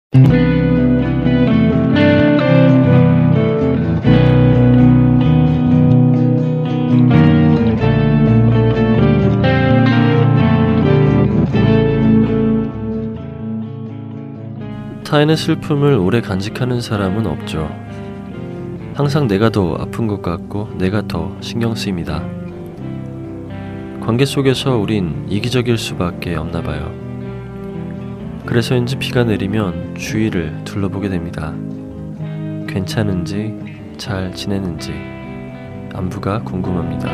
타인의 슬픔을 오래 간직하는 사람은 없죠. 항상 내가 더 아픈 것 같고 내가 더 신경 쓰입니다. 관계 속에서 우린 이기적일 수밖에 없나 봐요. 그래서인지 비가 내리면 주위를 둘러보게 됩니다. 괜찮은지, 잘 지내는지 안부가 궁금합니다.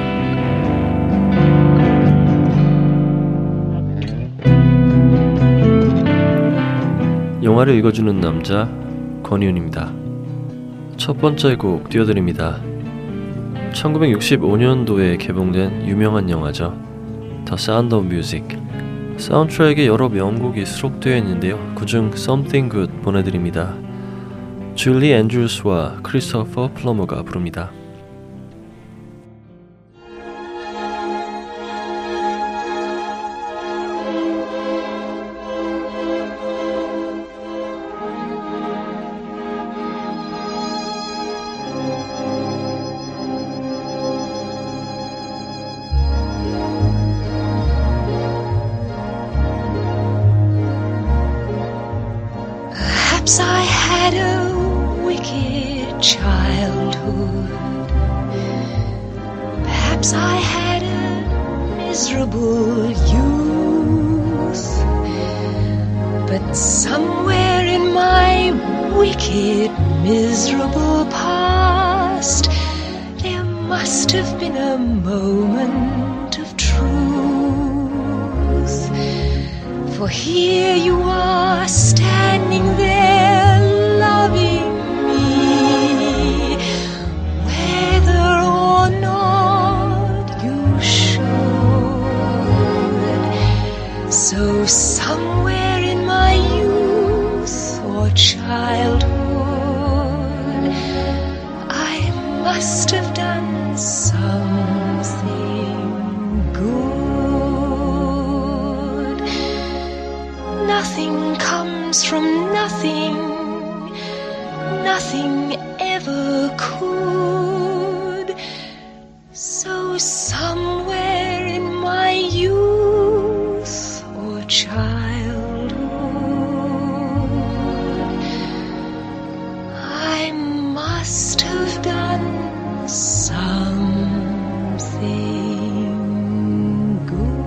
영화를 읽어주는 남자 권희윤입니다. 첫 번째 곡 띄워드립니다. 1965년도에 개봉된 유명한 영화죠. The Sound of Music. 사운드트랙에 여러 명곡이 수록되어 있는데요. 그중 Something Good 보내드립니다. 줄리 앤드루스와 크리스토퍼 플러머가 부릅니다. Perhaps I had a wicked childhood. Perhaps I had a miserable youth. But somewhere in my wicked, miserable past, there must have been a moment of truth. For here you are standing there loving me, whether or not you should. So somewhere in my youth or childhood, I must have done something good. Nothing comes from nothing, nothing ever could. So somewhere in my youth or childhood, I must have done something good.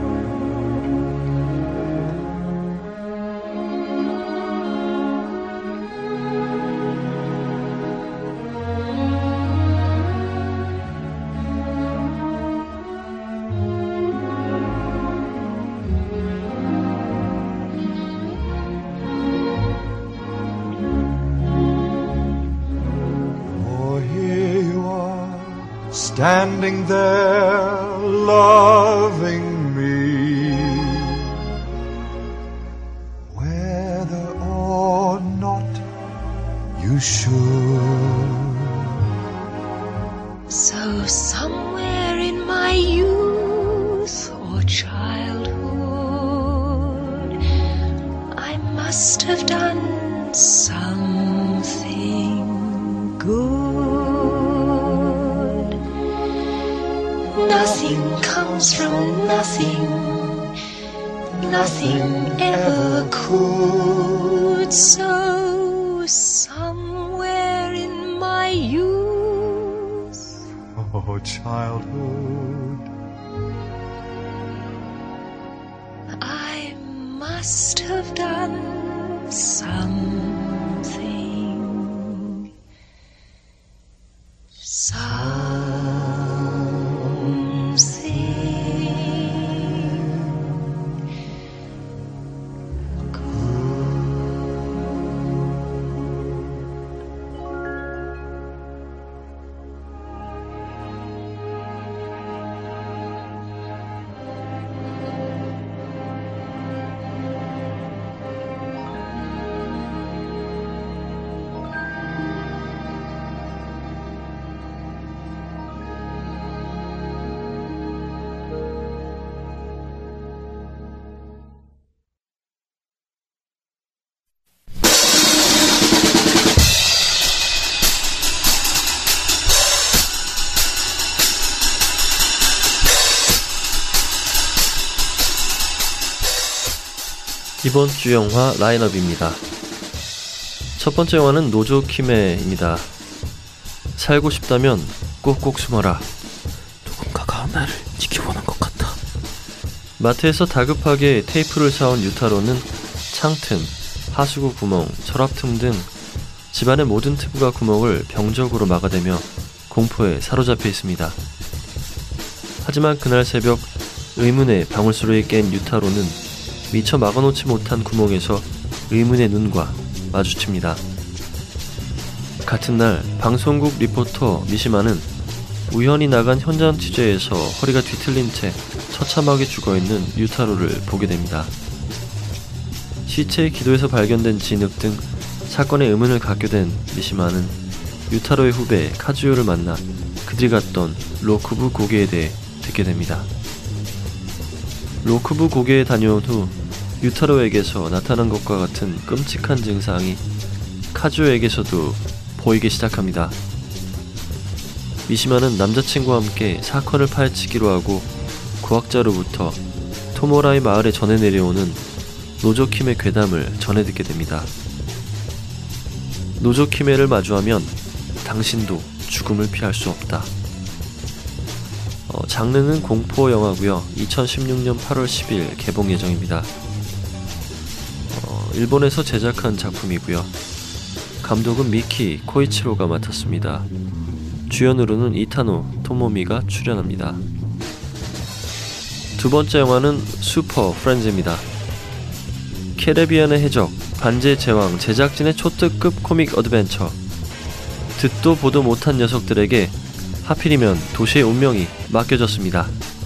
Standing there loving me, whether or not you should. So somewhere in my youth or childhood, I must have done something good. Nothing comes from nothing, nothing ever could. So somewhere in my youth, Oh, childhood, I must have done something. 이번 주 영화 라인업입니다. 첫 번째 영화는 노조키메입니다. 살고 싶다면 꼭꼭 숨어라. 누군가가 나를 지켜보는 것 같아. 마트에서 다급하게 테이프를 사온 유타로는 창틈, 하수구 구멍, 서랍 틈 등 집안의 모든 틈과 구멍을 병적으로 막아대며 공포에 사로잡혀 있습니다. 하지만 그날 새벽 의문의 방울소리에 깬 유타로는 미처 막아놓지 못한 구멍에서 의문의 눈과 마주칩니다. 같은 날 방송국 리포터 미시마는 우연히 나간 현장 취재에서 허리가 뒤틀린 채 처참하게 죽어있는 유타로를 보게 됩니다. 시체의 기도에서 발견된 진흙 등 사건의 의문을 갖게 된 미시마는 유타로의 후배 카즈요를 만나 그들이 갔던 로쿠부 고개에 대해 듣게 됩니다. 로쿠부 고개에 다녀온 후 유타로에게서 나타난 것과 같은 끔찍한 증상이 카즈요에게서도 보이기 시작합니다. 미시마는 남자친구와 함께 사건을 파헤치기로 하고 구학자로부터 토모라이 마을에 전해 내려오는 노조킴의 괴담을 전해 듣게 됩니다. 노조키메를 마주하면 당신도 죽음을 피할 수 없다. 장르는 공포 영화고요. 2016년 8월 10일 개봉 예정입니다. 일본에서 제작한 작품이고요. 감독은 미키 코이치로가 맡았습니다. 주연으로는 이타노 토모미가 출연합니다. 두 번째 영화는 슈퍼 프렌즈입니다. 캐리비안의 해적, 반지의 제왕 제작진의 초특급 코믹 어드벤처. 듣도 보도 못한 녀석들에게 하필이면 도시의 운명이 맡겨졌습니다.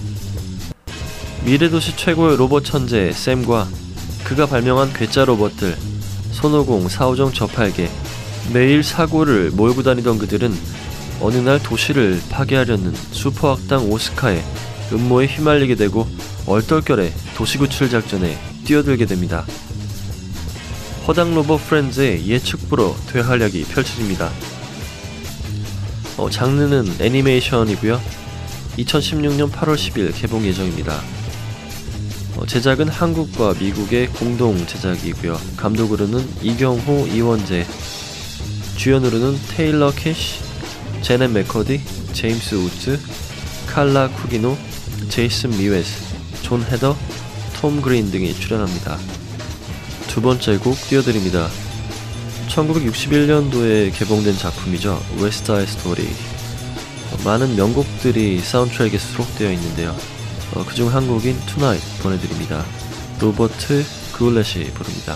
미래도시 최고의 로봇 천재 샘과 그가 발명한 괴짜 로봇들 손오공, 사오정, 저팔계 매일 사고를 몰고 다니던 그들은 어느 날 도시를 파괴하려는 슈퍼악당 오스카의 음모에 휘말리게 되고 얼떨결에 도시구출 작전에 뛰어들게 됩니다. 허당 로봇 프렌즈의 예측불허 되활약이 펼쳐집니다. 장르는 애니메이션이고요. 2016년 8월 10일 개봉 예정입니다. 제작은 한국과 미국의 공동 제작이고요. 감독으로는 이경호, 이원재, 주연으로는 테일러 캐시, 제넷 맥커디, 제임스 우즈, 칼라 쿠기노, 제이슨 미웨스, 존 헤더, 톰 그린 등이 출연합니다. 두 번째 곡 띄워드립니다. 1961년도에 개봉된 작품이죠. 웨스트 사이드 스토리. 많은 명곡들이 사운드트랙에 수록되어 있는데요. 그중 한 곡인 투나잇 보내드립니다. 로버트 그울렛이 부릅니다.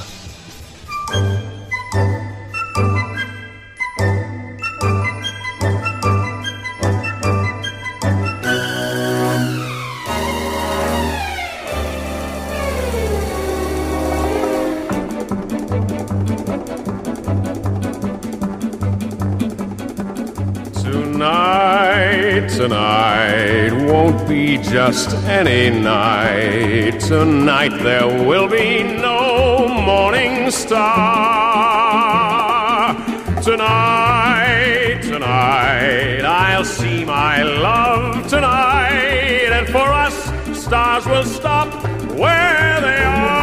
Tonight won't be just any night. Tonight there will be no morning star. Tonight I'll see my love tonight. And for us, stars will stop where they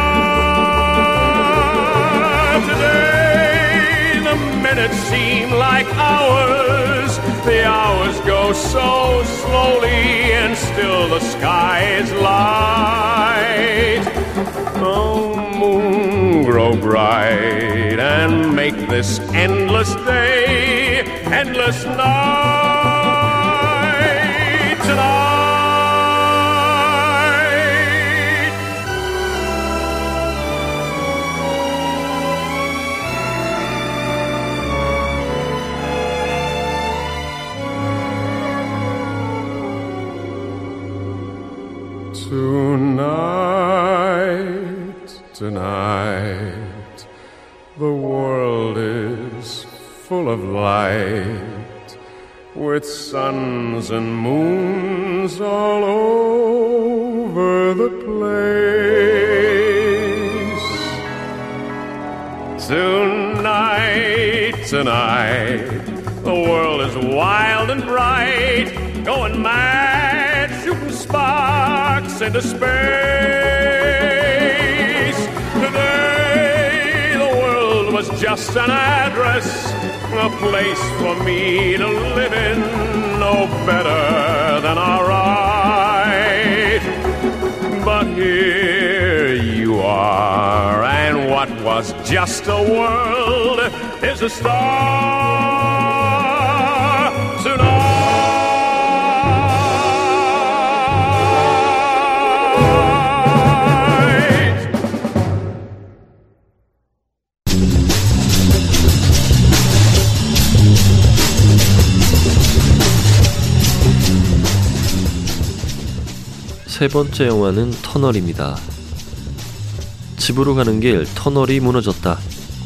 are. Today the minutes seem like hours. The hours go so slowly, and still the sky is light. Oh, moon, grow bright and make this endless day, endless night. Tonight. Tonight, the world is full of light, with suns and moons all over the place. Tonight, the world is wild and bright, going mad, shooting sparks into space. Today was just an address, a place for me to live in, no better than our right. But here you are, and what was just a world is a star tonight. 세 번째 영화는 터널입니다. 집으로 가는 길 터널이 무너졌다.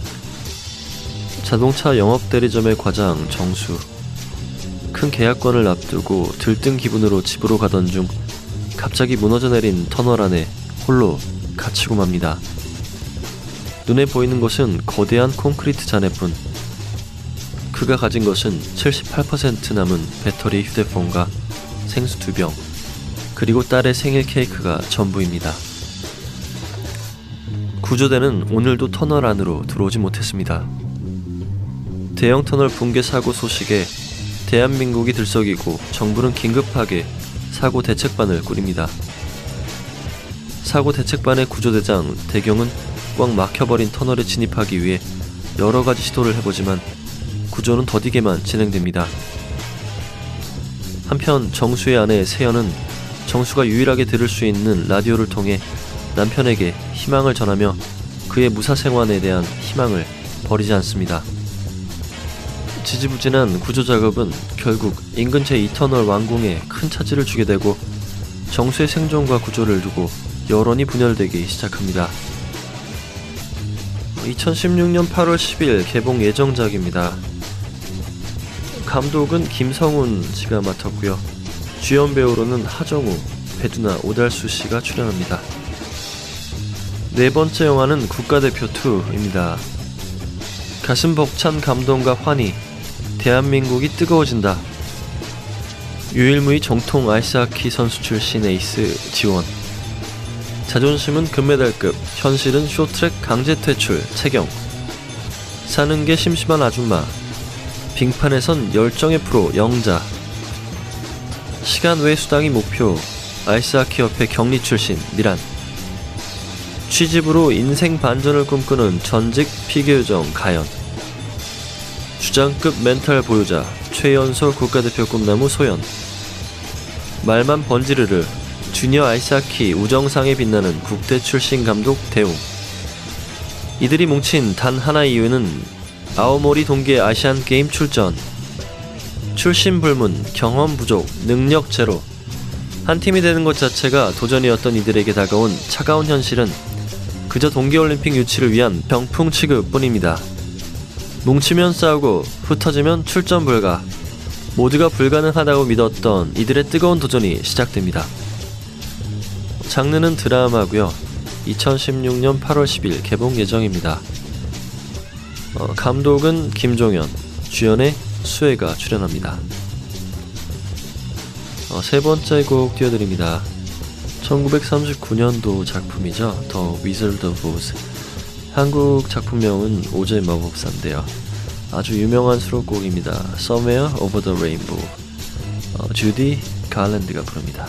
자동차 영업대리점의 과장 정수. 큰 계약권을 앞두고 들뜬 기분으로 집으로 가던 중 갑자기 무너져 내린 터널 안에 홀로 갇히고 맙니다. 눈에 보이는 것은 거대한 콘크리트 잔해뿐. 그가 가진 것은 78% 남은 배터리 휴대폰과 생수 2병, 그리고 딸의 생일 케이크가 전부입니다. 구조대는 오늘도 터널 안으로 들어오지 못했습니다. 대형 터널 붕괴 사고 소식에 대한민국이 들썩이고 정부는 긴급하게 사고 대책반을 꾸립니다. 사고 대책반의 구조대장 대경은 꽉 막혀버린 터널에 진입하기 위해 여러 가지 시도를 해보지만 구조는 더디게만 진행됩니다. 한편 정수의 아내 세연은 정수가 유일하게 들을 수 있는 라디오를 통해 남편에게 희망을 전하며 그의 무사생還에 대한 희망을 버리지 않습니다. 지지부진한 구조작업은 결국 인근 제2터널 완공에 큰 차질을 주게 되고 정수의 생존과 구조를 두고 여론이 분열되기 시작합니다. 2016년 8월 10일 개봉 예정작입니다. 감독은 김성훈 씨가 맡았고요. 주연 배우로는 하정우, 배두나, 오달수 씨가 출연합니다. 네 번째 영화는 국가대표 2입니다. 가슴 벅찬 감동과 환희, 대한민국이 뜨거워진다. 유일무이 정통 아이스하키 선수 출신 에이스 지원. 자존심은 금메달급, 현실은 쇼트랙 강제 퇴출 채경. 사는 게 심심한 아줌마, 빙판에선 열정의 프로 영자. 시간 외 수당이 목표, 아이스하키협회 격리 출신 미란. 취집으로 인생 반전을 꿈꾸는 전직 피겨요정 가연. 주장급 멘탈 보유자 최연소 국가대표 꿈나무 소연. 말만 번지르르 주니어 아이스하키 우정상에 빛나는 국대 출신 감독 대웅. 이들이 뭉친 단 하나의 이유는 아오모리 동계 아시안게임 출전. 출신 불문, 경험 부족, 능력 제로. 한 팀이 되는 것 자체가 도전이었던 이들에게 다가온 차가운 현실은 그저 동계올림픽 유치를 위한 병풍 취급뿐입니다. 뭉치면 싸우고 흩어지면 출전 불가. 모두가 불가능하다고 믿었던 이들의 뜨거운 도전이 시작됩니다. 장르는 드라마고요. 2016년 8월 10일 개봉 예정입니다. 감독은 김종현, 주연에 수혜가 출연합니다. 세 번째 곡 띄워드립니다. 1939년도 작품이죠. The Wizard of Oz. 한국 작품명은 오즈의 마법사인데요. 아주 유명한 수록곡입니다. Somewhere Over the Rainbow. 주디 갈랜드가 부릅니다.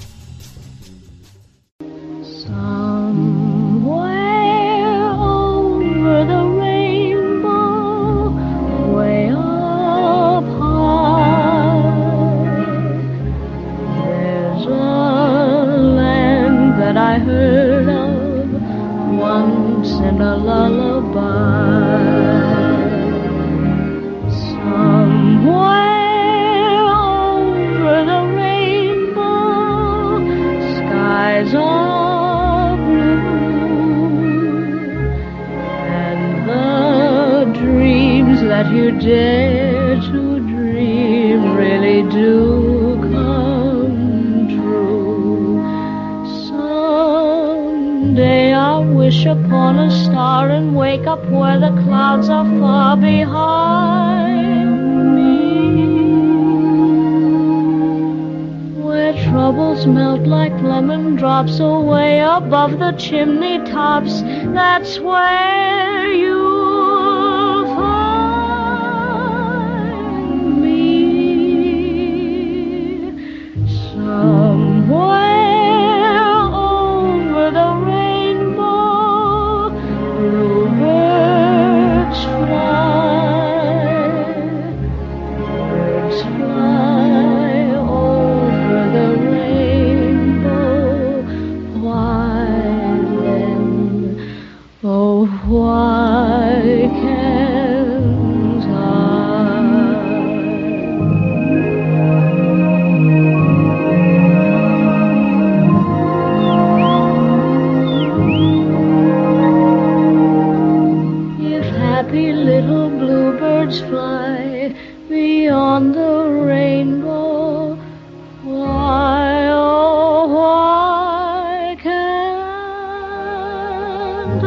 You dare to dream really do come true. Someday I'll wish upon a star and wake up where the clouds are far behind me, where troubles melt like lemon drops away above the chimney tops. That's where you happy little bluebirds fly beyond the rainbow. Why, oh, why can't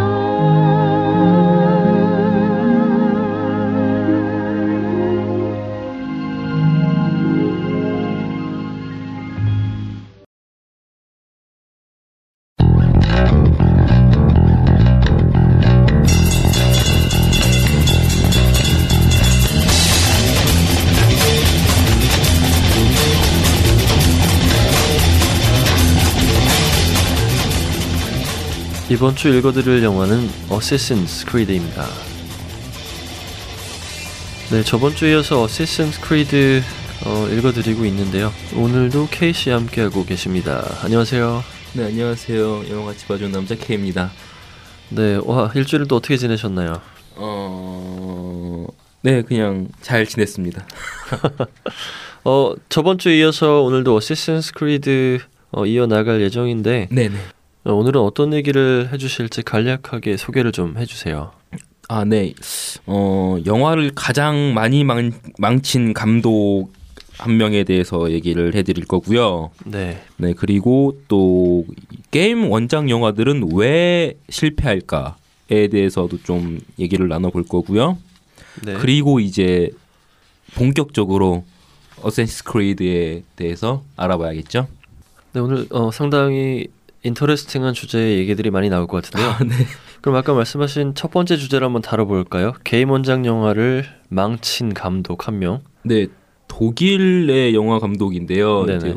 이번 주 읽어드릴 영화는 어세신스 크리드입니다. 네, 저번 주에 이어서 어세신스 크리드 읽어드리고 있는데요. 오늘도 K씨와 함께하고 계십니다. 안녕하세요. 네, 안녕하세요. 영화 같이 봐준 남자 K입니다. 네, 와, 일주일은 또 어떻게 지내셨나요? 네, 그냥 잘 지냈습니다. 저번 주에 이어서 오늘도 어세신스 크리드 이어나갈 예정인데 네네. 오늘은 어떤 얘기를 해주실지 간략하게 소개를 좀 해주세요. 아, 네. 영화를 가장 많이 망친 감독 한 명에 대해서 얘기를 해드릴 거고요. 네. 네, 그리고 또 게임 원작 영화들은 왜 실패할까에 대해서도 좀 얘기를 나눠볼 거고요. 네. 그리고 이제 본격적으로 어센시스 크리드에 대해서 알아봐야겠죠. 네, 오늘 상당히 인터레스팅한 주제의 얘기들이 많이 나올 것 같은데요. 아, 네. 그럼 아까 말씀하신 첫 번째 주제를 한번 다뤄볼까요? 게임 원작 영화를 망친 감독 한 명. 네, 독일의 영화 감독인데요. 이제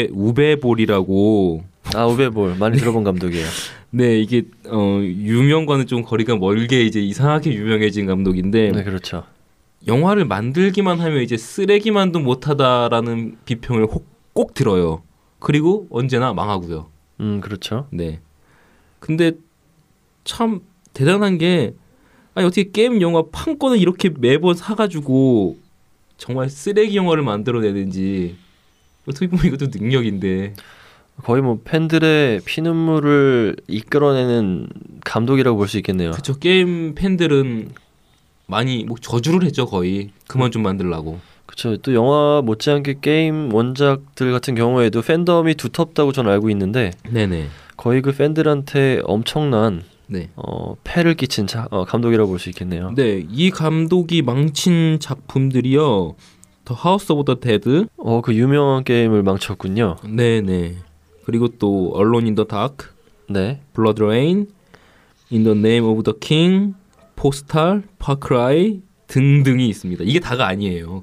우베볼이라고. 아, 우베볼 많이 들어본 감독이에요. 네, 이게 유명과는 좀 거리가 멀게 이제 이상하게 유명해진 감독인데. 네, 그렇죠. 영화를 만들기만 하면 이제 쓰레기만도 못하다라는 비평을 꼭 들어요. 그리고 언제나 망하고요. 그렇죠. 네. 근데 참 대단한 게 아니 어떻게 게임 영화 판권을 이렇게 매번 사가지고 정말 쓰레기 영화를 만들어내는지 어떻게 보면 이것도 능력인데 거의 뭐 팬들의 피눈물을 이끌어내는 감독이라고 볼 수 있겠네요. 그렇죠. 게임 팬들은 많이 뭐 저주를 했죠. 거의 그만 좀 만들라고. 그렇죠. 또 영화 못지않게 게임 원작들 같은 경우에도 팬덤이 두텁다고 저는 알고 있는데 네네. 거의 그 팬들한테 엄청난 네. 폐를 끼친 감독이라고 볼 수 있겠네요. 네, 이 감독이 망친 작품들이요. 더 하우스 오브 더 데드. 그 유명한 게임을 망쳤군요. 네네. 그리고 또 Alone in the Dark, 네. Blood Rain, In the Name of the King, 포스탈, 파크라이 등등이 있습니다. 이게 다가 아니에요.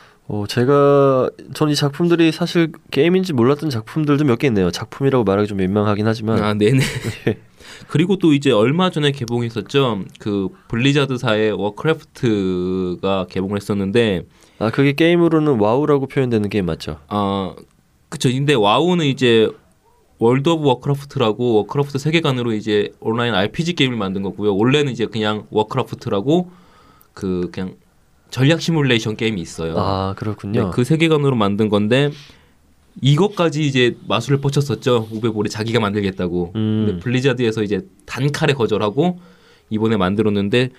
전 이 작품들이 사실 게임인지 몰랐던 작품들도 몇 개 있네요. 작품이라고 말하기 좀 민망하긴 하지만. 아, 네네. 그리고 또 이제 얼마 전에 개봉했었죠. 그 블리자드사의 워크래프트가 개봉을 했었는데. 아, 그게 게임으로는 와우라고 표현되는 게임 맞죠? 아, 그쵸. 근데 와우는 이제 월드 오브 워크래프트라고 워크래프트 세계관으로 이제 온라인 RPG 게임을 만든 거고요. 원래는 이제 그냥 워크래프트라고 그냥 전략 시뮬레이션 게임이 있어요. 아, 그렇군요. 네, 그 세계관으로 만든 건데 이것까지 이제 마술을 뻗쳤었죠. 우베볼이 자기가 만들겠다고. 근데 블리자드에서 이제 단칼에 거절하고 이번에 만들었는데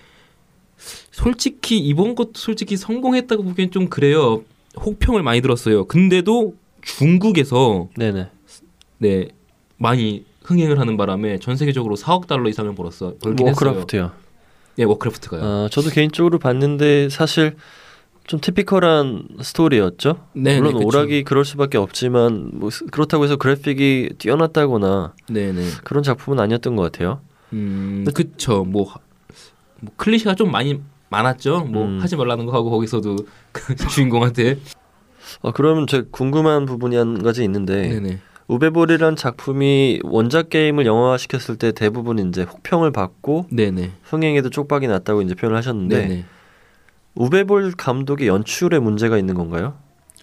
솔직히 이번 것도 솔직히 성공했다고 보기엔 좀 그래요. 혹평을 많이 들었어요. 근데도 중국에서 네네. 네, 많이 흥행을 하는 바람에 전 세계적으로 4억 달러 이상을 벌긴 워크래프트요. 했어요. 네, 워크래프트가요. 저도 개인적으로 봤는데 사실 좀 티피컬한 스토리였죠. 네네, 물론 그쵸. 오락이 그럴 수밖에 없지만 뭐 그렇다고 해서 그래픽이 뛰어났다거나 네네. 그런 작품은 아니었던 것 같아요. 그쵸. 뭐 클리셰가 좀 많았죠. 하지 말라는 거 하고 거기서도 그 주인공한테. 그러면 제가 궁금한 부분이 한 가지 있는데 네네. 우베볼이란 작품이 원작 게임을 영화화시켰을 때 대부분 이제 혹평을 받고 네네. 흥행에도 쪽박이 났다고 이제 표현을 하셨는데 네네. 우베볼 감독의 연출에 문제가 있는 건가요?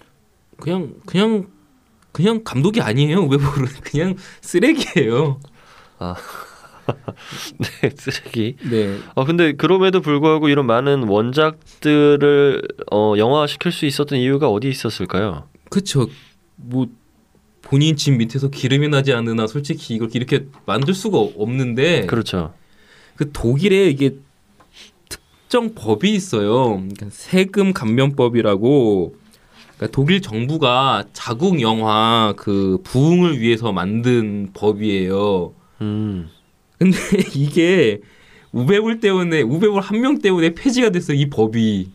그냥 감독이 아니에요. 우베볼은 그냥 쓰레기예요. 아, 네, 쓰레기. 네. 근데 그럼에도 불구하고 이런 많은 원작들을 영화화시킬 수 있었던 이유가 어디 있었을까요? 그쵸. 뭐 본인 집 밑에서 기름이 나지 않으나 솔직히 이걸 이렇게 만들 수가 없는데. 그렇죠. 그 독일의 이게 특정 법이 있어요. 그러니까 세금 감면법이라고. 그러니까 독일 정부가 자국 영화 그 부흥을 위해서 만든 법이에요. 근데 이게 우베볼 때문에 우베볼 한 명 때문에 폐지가 됐어 이 법이.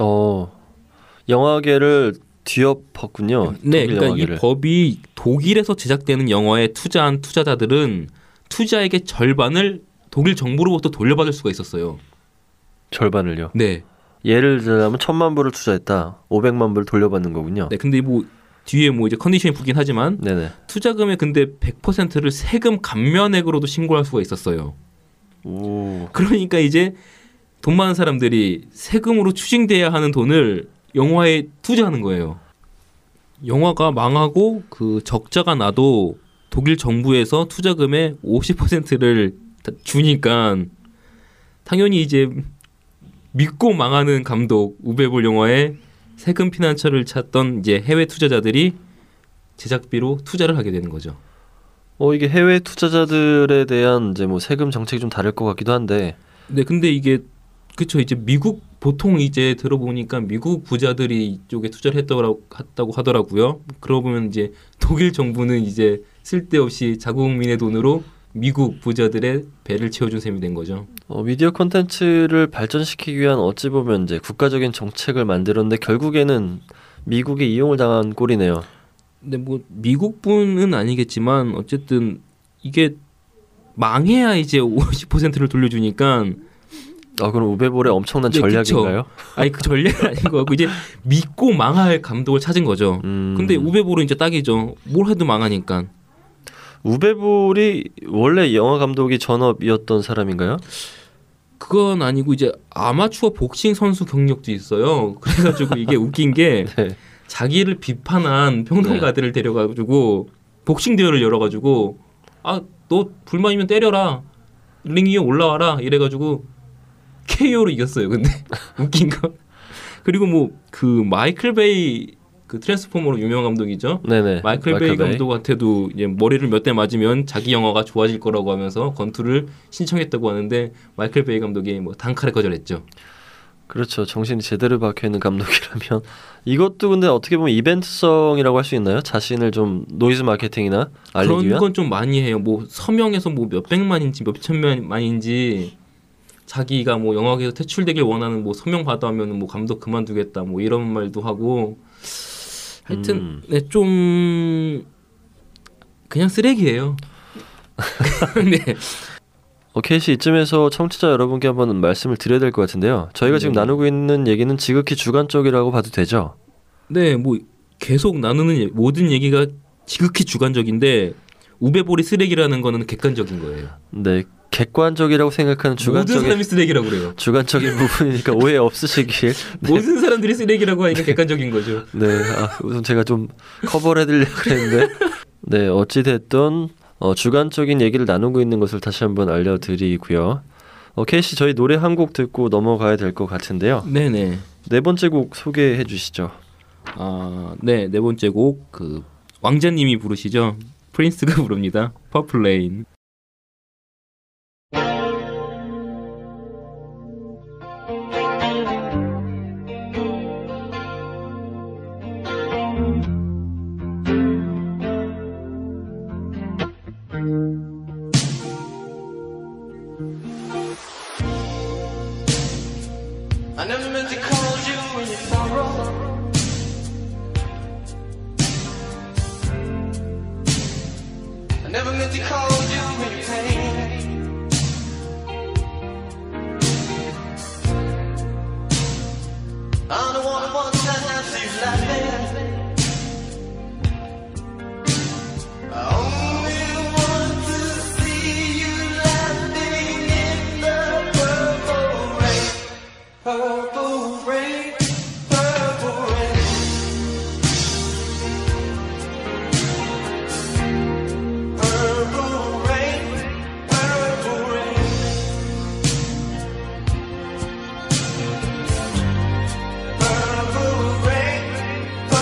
영화계를 뒤엎었군요. 네, 그러니까 영화계를. 이 법이 독일에서 제작되는 영화에 투자한 투자자들은 투자액의 절반을 독일 정부로부터 돌려받을 수가 있었어요. 절반을요? 네. 예를 들자면 1,000만 불을 투자했다. 500만 불을 돌려받는 거군요. 네, 근데 뭐 뒤에 뭐 이제 컨디션이 붙긴 하지만 네네. 투자금의 근데 100%를 세금 감면액으로도 신고할 수가 있었어요. 오. 그러니까 이제 돈 많은 사람들이 세금으로 추징돼야 하는 돈을 영화에 투자하는 거예요. 영화가 망하고 그 적자가 나도 독일 정부에서 투자금의 50%를 주니까 당연히 이제 믿고 망하는 감독 우베볼 영화에 세금 피난처를 찾던 이제 해외 투자자들이 제작비로 투자를 하게 되는 거죠. 이게 해외 투자자들에 대한 이제 뭐 세금 정책이 좀 다를 것 같기도 한데. 네, 근데 이게 그쵸 이제 미국 보통 이제 들어보니까 미국 부자들이 이쪽에 투자를 했다고 하더라고요. 그러고 보면 이제 독일 정부는 이제 쓸데없이 자국민의 돈으로 미국 부자들의 배를 채워준 셈이 된 거죠. 미디어 콘텐츠를 발전시키기 위한 어찌 보면 이제 국가적인 정책을 만들었는데 결국에는 미국에 이용을 당한 꼴이네요. 근데 뭐 미국뿐은 아니겠지만 어쨌든 이게 망해야 이제 50%를 돌려주니까. 그럼 우베볼의 엄청난 네, 전략인가요? 아니 그 전략은 아닌 거 같고 이제 믿고 망할 감독을 찾은 거죠. 근데 우베볼은 이제 딱이죠. 뭘 해도 망하니까. 우베볼이 원래 영화 감독이 전업이었던 사람인가요? 그건 아니고 이제 아마추어 복싱 선수 경력도 있어요. 그래가지고 이게 웃긴 게 네. 자기를 비판한 평론가들을 데려가지고 복싱 대회를 열어가지고 너 불만이면 때려라 링 위에 올라와라 이래가지고 KO로 이겼어요. 근데 웃긴 거 그리고 뭐 그 마이클 베이 그 트랜스포머로 유명한 감독이죠. 네네. 마이클 베이 감독한테도 이제 머리를 몇 대 맞으면 자기 영화가 좋아질 거라고 하면서 건투를 신청했다고 하는데 마이클 베이 감독이 뭐 단칼에 거절했죠. 그렇죠. 정신이 제대로 박혀 있는 감독이라면 이것도 근데 어떻게 보면 이벤트성이라고 할 수 있나요? 자신을 좀 노이즈 마케팅이나 알리기 그런 위한? 건 좀 많이 해요. 뭐 서명에서 뭐 몇백만인지 몇천만인지 자기가 뭐 영화계에서 퇴출되길 원하는 뭐 서명 받아오면 뭐 감독 그만두겠다 뭐 이런 말도 하고 하여튼 네, 좀 그냥 쓰레기예요. 네. 케이씨 이쯤에서 청취자 여러분께 한번 말씀을 드려야 될 것 같은데요. 저희가 지금 나누고 있는 얘기는 지극히 주관적이라고 봐도 되죠? 네, 뭐 계속 나누는 모든 얘기가 지극히 주관적인데 우베볼이 쓰레기라는 거는 객관적인 거예요. 네, 객관적이라고 생각하는 주관적인 모든 사람이 쓰레기라고 그래요. 주관적인 부분이니까 오해 없으시길. 네. 모든 사람들이 쓰레기라고 하니까 객관적인 거죠. 네, 우선 제가 좀 커버를 해드리려고 했는데 네, 어찌됐든 주관적인 얘기를 나누고 있는 것을 다시 한번 알려드리고요. 케이씨 저희 노래 한 곡 듣고 넘어가야 될 것 같은데요. 네네. 네 번째 곡 소개해 주시죠. 네, 네 번째 곡 그 왕자님이 부르시죠. 프린스가 부릅니다. 퍼플 레인. I never meant to call you when you sorrow. I never meant to call you when you pain. I'm the one who wants that now see you laughing. I only want to see you laughing in the purple rain. Purple rain, purple rain. Purple rain, purple rain. Purple rain,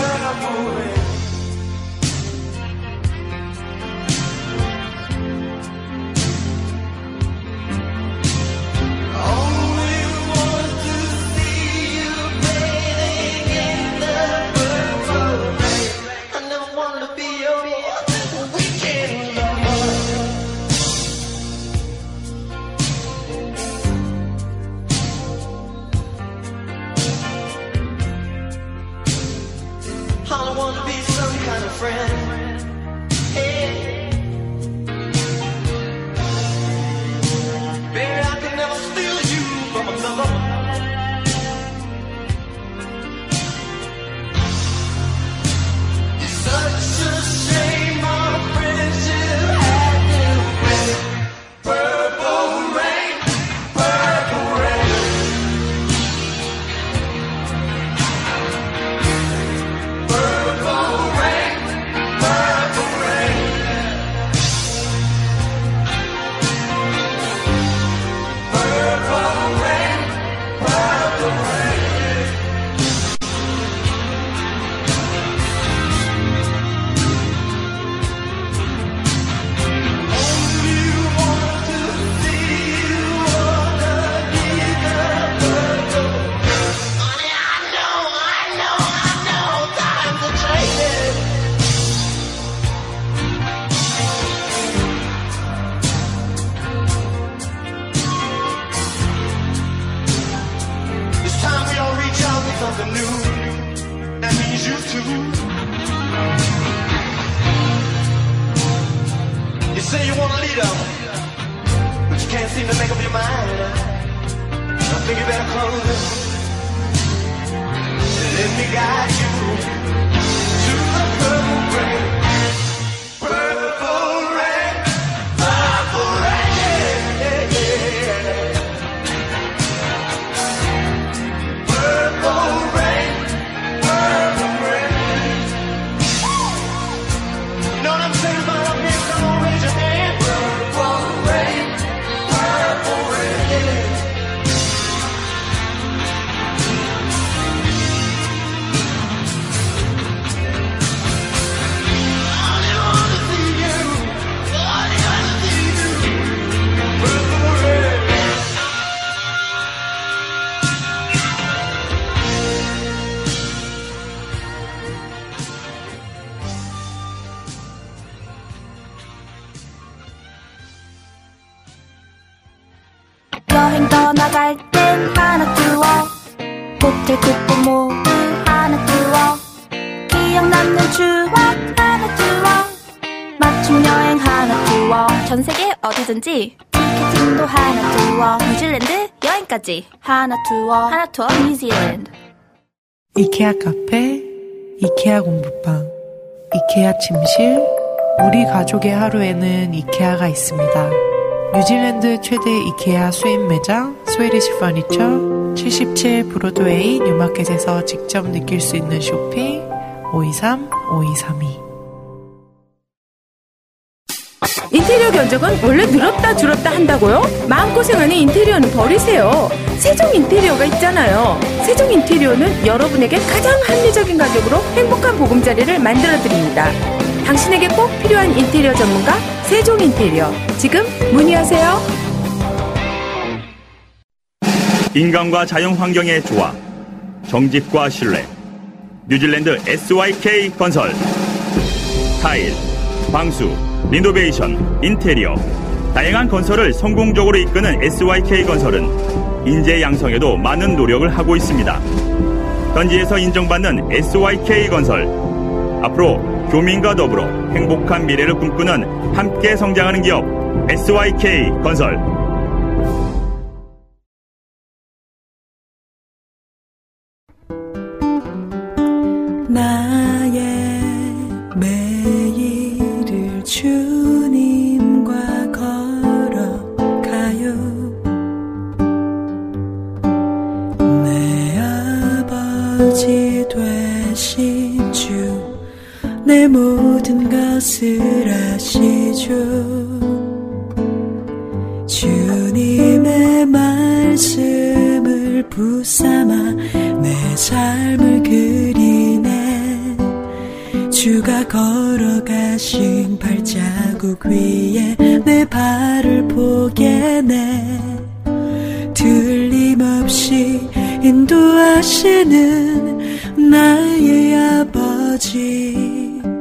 want to lead up, but you can't seem to make up your mind. I think you better close it. Let me guide you to the purple rain. Purple rain, purple rain, yeah, yeah. Purple rain, purple rain. You know what I'm saying about up here? Come on, raise your hand. Purple rain, purple rain. 여행 떠나갈 땐 하나 투어 호텔 쿠폰 모두 하나 투어 기억 남는 추억 하나 투어 맞춤 여행 하나 투어 전세계 어디든지 티켓팅도 하나 투어 뉴질랜드 여행까지 하나 투어 뉴질랜드 이케아 카페, 이케아 공부방, 이케아 침실, 우리 가족의 하루에는 이케아가 있습니다. 뉴질랜드 최대 이케아 수입 매장 스웨디시 퍼니처 77 브로드웨이 뉴마켓에서 직접 느낄 수 있는 쇼핑 523-5232. 인테리어 견적은 원래 늘었다 줄었다 한다고요? 마음고생하는 인테리어는 버리세요. 세종 인테리어가 있잖아요. 세종 인테리어는 여러분에게 가장 합리적인 가격으로 행복한 보금자리를 만들어드립니다. 당신에게 꼭 필요한 인테리어 전문가 세종 인테리어 지금 문의하세요. 인간과 자연 환경의 조화, 정직과 신뢰. 뉴질랜드 SYK 건설. 타일, 방수, 리노베이션, 인테리어. 다양한 건설을 성공적으로 이끄는 SYK 건설은 인재 양성에도 많은 노력을 하고 있습니다. 현지에서 인정받는 SYK 건설. 앞으로 교민과 더불어 행복한 미래를 꿈꾸는 함께 성장하는 기업 SYK 건설. 나의 매일을 주님과 걸어가요. 내 아버지 되신 주 내 모든 것을 아시죠. 주님의 말씀을 붙삼아 내 삶을 그리네. 주가 걸어가신 발자국 위에 내 발을 포개네. 틀림없이 인도하시는 나의 아버지.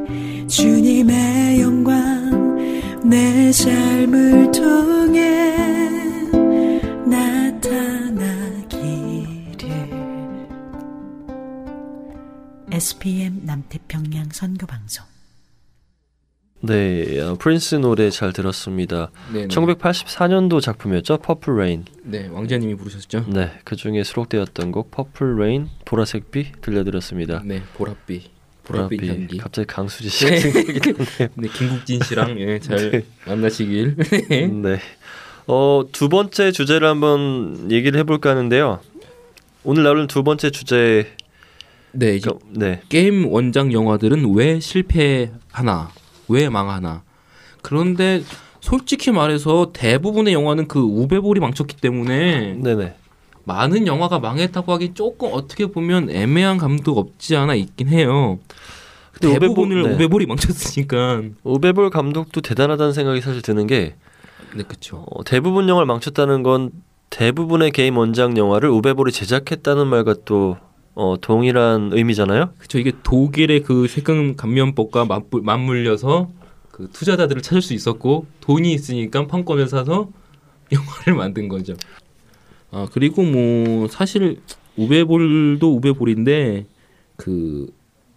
주님의 영광 내 삶을 통해 나타나기를. SPM 남태평양 선교방송. 네, 프린스 노래 잘 들었습니다. 네네. 1984년도 작품이었죠. 퍼플 레인. 네, 왕자님이 부르셨죠. 네, 그 중에 수록되었던 곡 퍼플 레인, 보라색비 들려드렸습니다. 네, 보랏빛 향기. 갑자기 강수지 씨가 생각이 나네요. 네, 김국진 씨랑 잘 네. 만나시길. 네. 두 번째 주제를 한번 얘기를 해볼까 하는데요. 오늘 나오는 두 번째 주제. 네, 이제 게임 원작 영화들은 왜 실패하나, 왜 망하나. 그런데 솔직히 말해서 대부분의 영화는 그 우베볼이 망쳤기 때문에 네네. 많은 영화가 망했다고 하기 조금 어떻게 보면 애매한 감도 없지 않아 있긴 해요. 근데 대부분을 우베볼이 망쳤으니까. 우베볼 감독도 대단하다는 생각이 사실 드는 게, 네, 그렇죠. 대부분 영화를 망쳤다는 건 대부분의 게임 원작 영화를 우베볼이 제작했다는 말과 또 동일한 의미잖아요. 그렇죠. 이게 독일의 그 세금 감면법과 맞물려서 그 투자자들을 찾을 수 있었고 돈이 있으니까 판권을 사서 영화를 만든 거죠. 그리고 뭐 사실 우베볼도 우베볼인데 그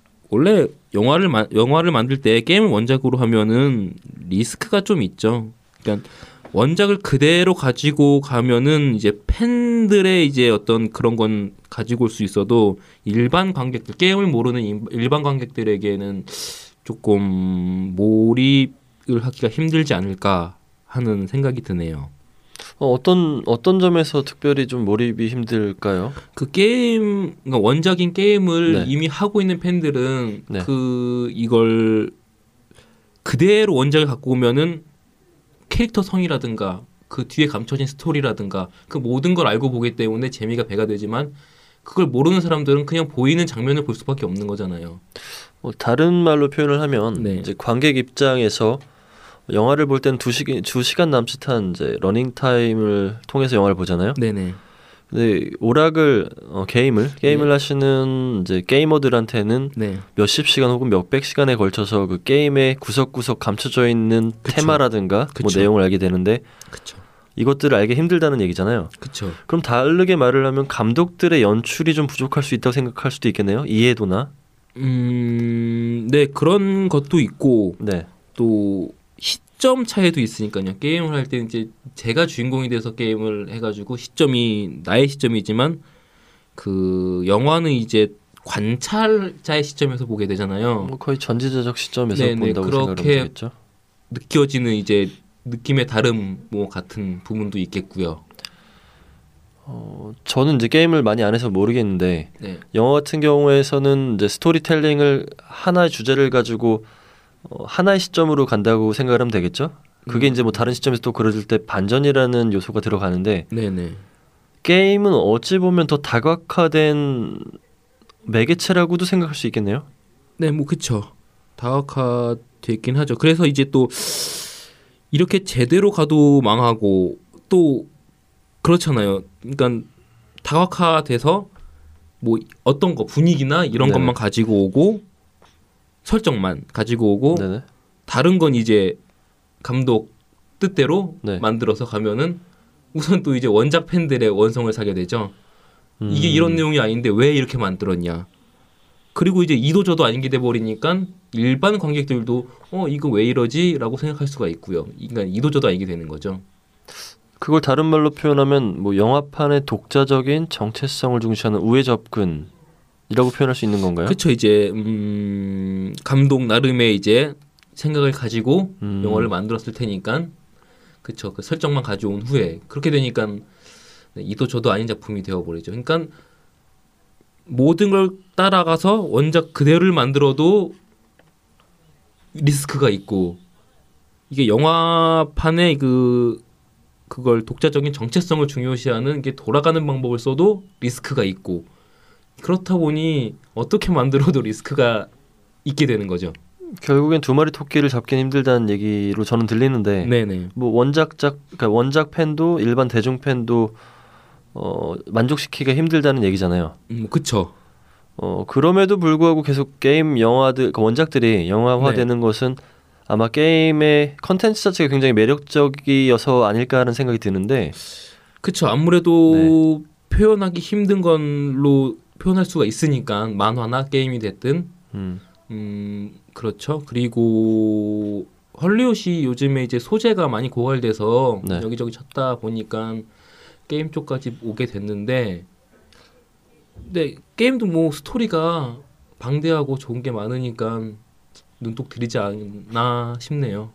원래 영화를 만들 때 게임을 원작으로 하면은 리스크가 좀 있죠. 그러니까 원작을 그대로 가지고 가면은 이제 팬들의 이제 어떤 그런 건 가지고 올 수 있어도 일반 관객들, 게임을 모르는 일반 관객들에게는 조금 몰입을 하기가 힘들지 않을까 하는 생각이 드네요. 어떤 점에서 특별히 좀 몰입이 힘들까요? 그 게임, 그러니까 원작인 게임을 네. 이미 하고 있는 팬들은 네. 이걸 그대로 원작을 갖고 오면은 캐릭터 성이라든가 그 뒤에 감춰진 스토리라든가 그 모든 걸 알고 보기 때문에 재미가 배가 되지만 그걸 모르는 사람들은 그냥 보이는 장면을 볼 수밖에 없는 거잖아요. 다른 말로 표현을 하면 네. 이제 관객 입장에서 영화를 볼 때는 2시간 남짓한 이제 러닝 타임을 통해서 영화를 보잖아요. 네네. 근데 오락을 게임을 네. 하시는 이제 게이머들한테는 네. 몇십 시간 혹은 몇백 시간에 걸쳐서 그 게임의 구석구석 감춰져 있는 그쵸. 테마라든가 뭐 그쵸. 내용을 알게 되는데 그렇죠. 이것들을 알기 힘들다는 얘기잖아요. 그렇죠. 그럼 다르게 말을 하면 감독들의 연출이 좀 부족할 수 있다고 생각할 수도 있겠네요. 이해도나. 네, 그런 것도 있고 네. 또 시점 차이도 있으니까요. 게임을 할 때 이제 제가 주인공이 돼서 게임을 해가지고 시점이 나의 시점이지만 그 영화는 이제 관찰자의 시점에서 보게 되잖아요. 뭐 거의 전지자적 시점에서 네네, 본다고 생각하면 그렇게 되겠죠. 느껴지는 이제 느낌의 다름 뭐 같은 부분도 있겠고요. 저는 이제 게임을 많이 안 해서 모르겠는데 네. 영화 같은 경우에서는 이제 스토리텔링을 하나의 주제를 가지고 하나의 시점으로 간다고 생각을 하면 되겠죠. 그게 이제 뭐 다른 시점에서 또 그려질 때 반전이라는 요소가 들어가는데 네네. 게임은 어찌 보면 더 다각화된 매개체라고도 생각할 수 있겠네요. 네, 뭐 그쵸. 다각화돼 있긴 하죠. 그래서 이제 또 이렇게 제대로 가도 망하고 또 그렇잖아요. 그러니까 다각화돼서 뭐 어떤 거 분위기나 이런 네네. 것만 가지고 오고 설정만 가지고 오고 네네. 다른 건 이제 감독 뜻대로 네. 만들어서 가면은 우선 또 이제 원작 팬들의 원성을 사게 되죠. 이게 이런 내용이 아닌데 왜 이렇게 만들었냐. 그리고 이제 이도저도 아닌 게 돼버리니까 일반 관객들도 이거 왜 이러지? 라고 생각할 수가 있고요. 그러니까 이도저도 아니게 되는 거죠. 그걸 다른 말로 표현하면 뭐 영화판의 독자적인 정체성을 중시하는 우회 접근이라고 표현할 수 있는 건가요? 그렇죠. 이제 감독 나름의 이제 생각을 가지고 영화를 만들었을 테니까 그렇죠. 그 설정만 가져온 후에 그렇게 되니까 이도저도 아닌 작품이 되어버리죠. 그러니까 모든 걸 따라가서 원작 그대로를 만들어도 리스크가 있고 이게 영화판의 그걸 독자적인 정체성을 중요시하는 게 돌아가는 방법을 써도 리스크가 있고 그렇다 보니 어떻게 만들어도 리스크가 있게 되는 거죠. 결국엔 두 마리 토끼를 잡기는 힘들다는 얘기로 저는 들리는데 네네. 뭐 그러니까 원작 팬도 일반 대중 팬도 만족시키기가 힘들다는 얘기잖아요. 그쵸. 그럼에도 불구하고 계속 게임 영화들 그러니까 원작들이 영화화되는 것은 아마 게임의 컨텐츠 자체가 굉장히 매력적이어서 아닐까 하는 생각이 드는데 그쵸. 아무래도 표현하기 힘든 걸로 표현할 수가 있으니까 만화나 게임이 됐든 그렇죠. 그리고 헐리우드이 요즘에 이제 소재가 많이 고갈돼서 여기저기 찾다 보니까 게임 쪽까지 오게 됐는데 근데 게임도 뭐 스토리가 방대하고 좋은 게 많으니까 눈독 들이지 않나 싶네요.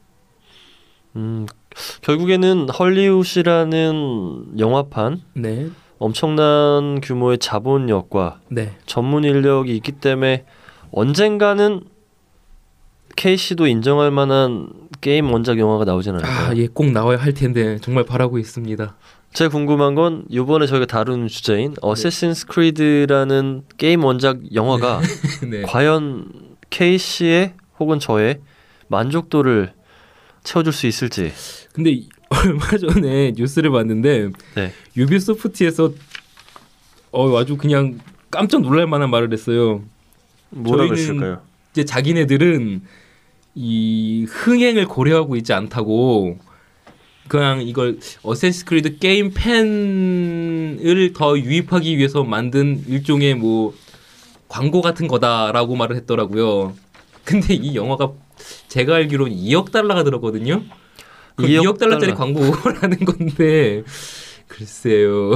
결국에는 헐리우드라는 영화판 엄청난 규모의 자본력과 전문 인력이 있기 때문에 언젠가는 K씨도 인정할 만한 게임 원작 영화가 나오진 않을까요? 예, 꼭 나와야 할 텐데 정말 바라고 있습니다. 제가 궁금한 건 이번에 저희가 다룬 주제인 어쌔신스 크리드라는 게임 원작 영화가 과연 K씨의 혹은 저의 만족도를 채워줄 수 있을지. 근데 얼마 전에 뉴스를 봤는데 유비소프트에서 아주 그냥 깜짝 놀랄 만한 말을 했어요. 뭐라고 했을까요? 이제 자기네들은 이 흥행을 고려하고 있지 않다고 그냥 이걸 어쌔신스 크리드 게임 팬을 더 유입하기 위해서 만든 일종의 뭐 광고 같은 거다라고 말을 했더라고요. 근데 이 영화가 제가 알기로는 $2억 들었거든요. 2억 달러짜리 광고라는 건데 글쎄요.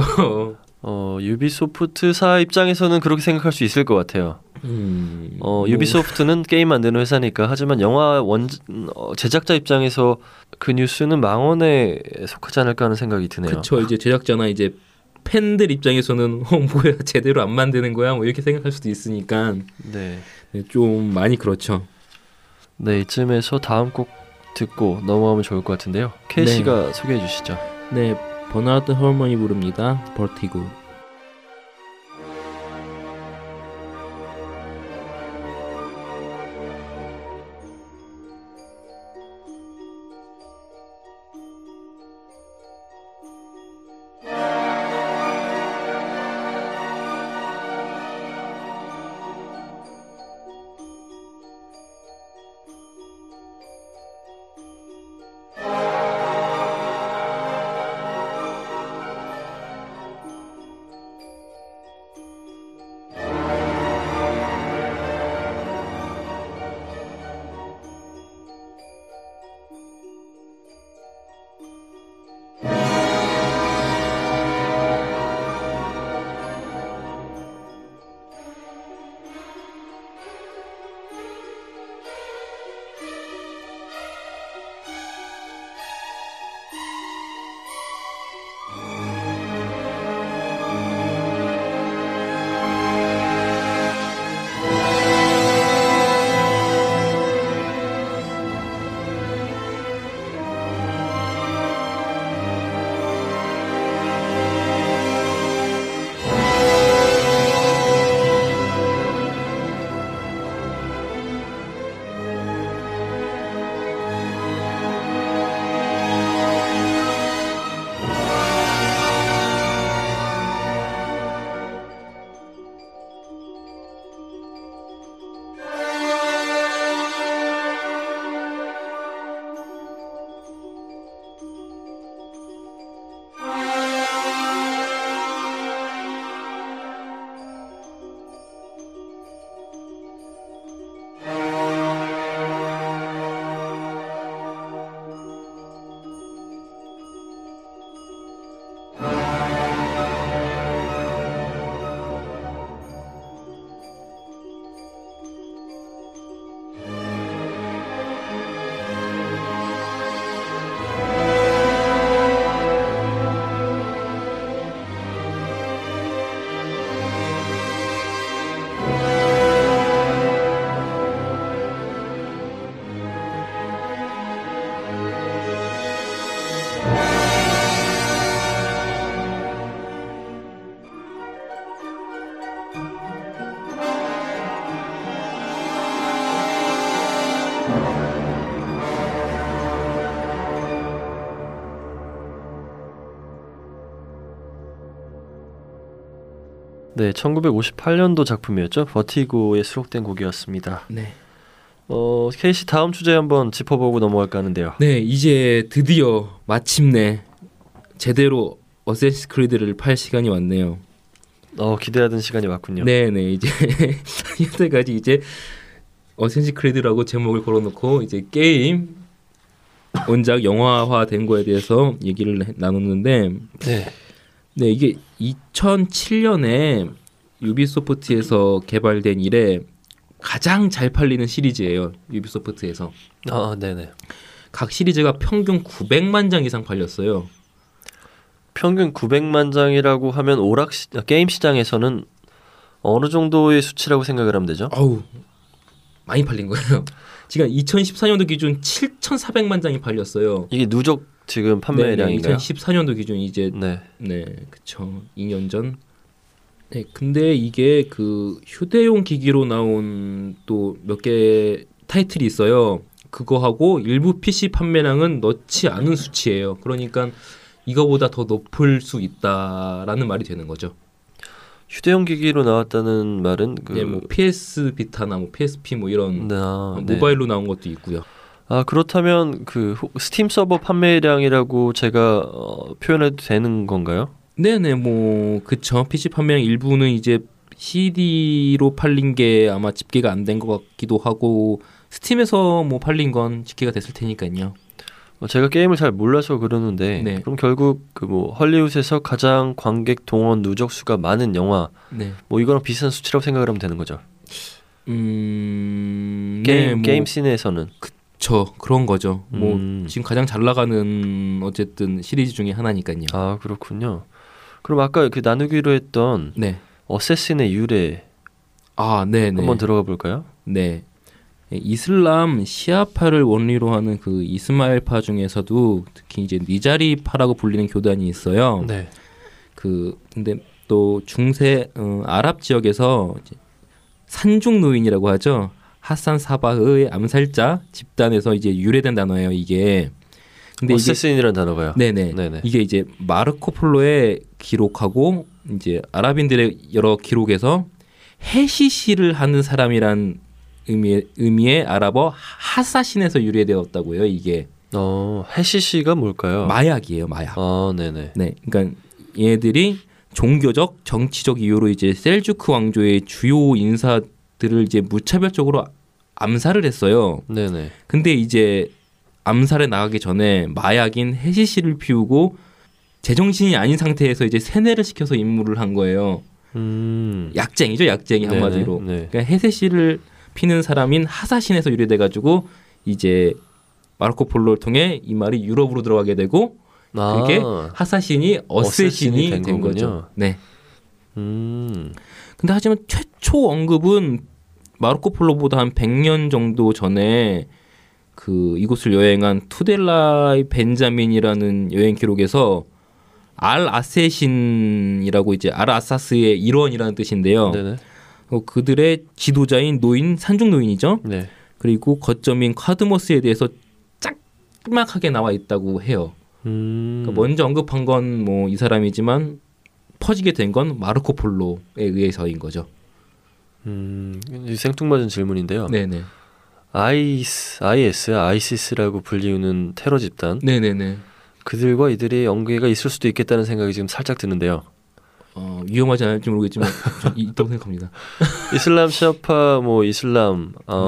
유비소프트사 입장에서는 그렇게 생각할 수 있을 것 같아요. 유비소프트는 게임 만드는 회사니까. 하지만 영화 제작자 입장에서 그 뉴스는 망언에 속하지 않을까 하는 생각이 드네요. 그렇죠. 이제 제작자나 이제 팬들 입장에서는 뭐야 제대로 안 만드는 거야 뭐 이렇게 생각할 수도 있으니까 네, 좀 많이 그렇죠. 네, 이쯤에서 다음 곡 듣고 넘어가면 좋을 것 같은데요. K 씨가 소개해 주시죠. 네, 버나드 헐먼이 부릅니다. 버티고. 네, 1958년도 작품이었죠. 버티고에 수록된 곡이었습니다. 네. K씨 다음 주제 한번 짚어보고 넘어갈까 하는데요. 네, 이제 드디어 마침내 제대로 어쌔신스 크리드를 팔 시간이 왔네요. 기대하던 시간이 왔군요. 네네, 이제 여태까지 이제 어쌔신스 크리드라고 제목을 걸어놓고 이제 게임 원작 영화화된 거에 대해서 얘기를 나눴는데, 네, 이게 2007년에 유비소프트에서 개발된 이래 가장 잘 팔리는 시리즈예요. 유비소프트에서. 네네. 각 시리즈가 평균 900만 장 이상 팔렸어요. 평균 900만 장이라고 하면 게임 시장에서는 어느 정도의 수치라고 생각을 하면 되죠? 많이 팔린 거예요. 지금 2014년도 기준 7,400만 장이 팔렸어요. 이게 누적 지금 판매량인가요? 2014년도 기준 이제 그쵸. 2년 전. 네, 근데 이게 그 휴대용 기기로 나온 또 몇 개 타이틀이 있어요. 그거하고 일부 PC 판매량은 넣지 않은 수치예요. 그러니까 이거보다 더 높을 수 있다라는 말이 되는 거죠. 휴대용 기기로 나왔다는 말은 뭐 PS 비타나 뭐 PSP 뭐 이런 모바일로 나온 것도 있고요. 그렇다면 그 스팀 서버 판매량이라고 제가 표현해도 되는 건가요? 네네, 뭐 그쵸. PC 판매량 일부는 이제 CD로 팔린 게 아마 집계가 안 된 것 같기도 하고 스팀에서 뭐 팔린 건 집계가 됐을 테니까요. 제가 게임을 잘 몰라서 그러는데 네. 그럼 결국 그 뭐 헐리우드에서 가장 관객 동원 누적 수가 많은 영화 네. 뭐 이거랑 비슷한 수치라고 생각을 하면 되는 거죠. 게임 씬에서는 그런 거죠. 뭐 지금 가장 잘 나가는 어쨌든 시리즈 중에 하나니까요. 아 그렇군요. 그럼 아까 그 나누기로 했던 네. 어쌔신의 유래 네네. 한번 들어가 볼까요? 네. 이슬람 시아파를 원리로 하는 그 이스마일파 중에서도 특히 이제 니자리파라고 불리는 교단이 있어요. 네. 근데 또 중세 아랍 지역에서 이제 산중 노인이라고 하죠. 하산 사바흐의 암살자 집단에서 이제 유래된 단어예요. 이게. 근데 어쌔신이라는 단어가요. 네네. 이게 이제 마르코 폴로의 기록하고 이제 아랍인들의 여러 기록에서 해시시를 하는 사람이란 의미의 아랍어 하사신에서 유래되었다고요. 이게. 해시시가 뭘까요? 마약이에요. 마약. 네네. 네, 그러니까 얘들이 종교적, 정치적 이유로 이제 셀주크 왕조의 주요 인사들을 이제 무차별적으로 암살을 했어요. 네네. 근데 이제 암살에 나가기 전에 마약인 해시시를 피우고 제정신이 아닌 상태에서 이제 세뇌를 시켜서 임무를 한 거예요. 약쟁이죠, 약쟁이 한마디로. 네. 그러니까 해시시를 피는 사람인 하사신에서 유래돼가지고 이제 마르코 폴로를 통해 이 말이 유럽으로 들어가게 되고 그게 하사신이 어쌔신이 된 거죠. 네. 근데 하지만 최초 언급은 마르코 폴로보다 한 100년 정도 전에 그 이곳을 여행한 투델라이 벤자민이라는 여행 기록에서 알 아세신이라고 이제 알 아사스의 일원이라는 뜻인데요. 네네. 그들의 지도자인 노인 산중 노인이죠. 네. 그리고 거점인 카드모스에 대해서 짤막하게 나와 있다고 해요. 그러니까 먼저 언급한 건 뭐 이 사람이지만 퍼지게 된 건 마르코 폴로에 의해서인 거죠. 생뚱맞은 질문인데요. 네네. 아이시스라고 불리우는 테러 집단. 네네네. 그들과 이들의 연계가 있을 수도 있겠다는 생각이 지금 살짝 드는데요. 위험하지 않을지 모르겠지만 있다고 생각합니다. 이슬람 시아파 이슬람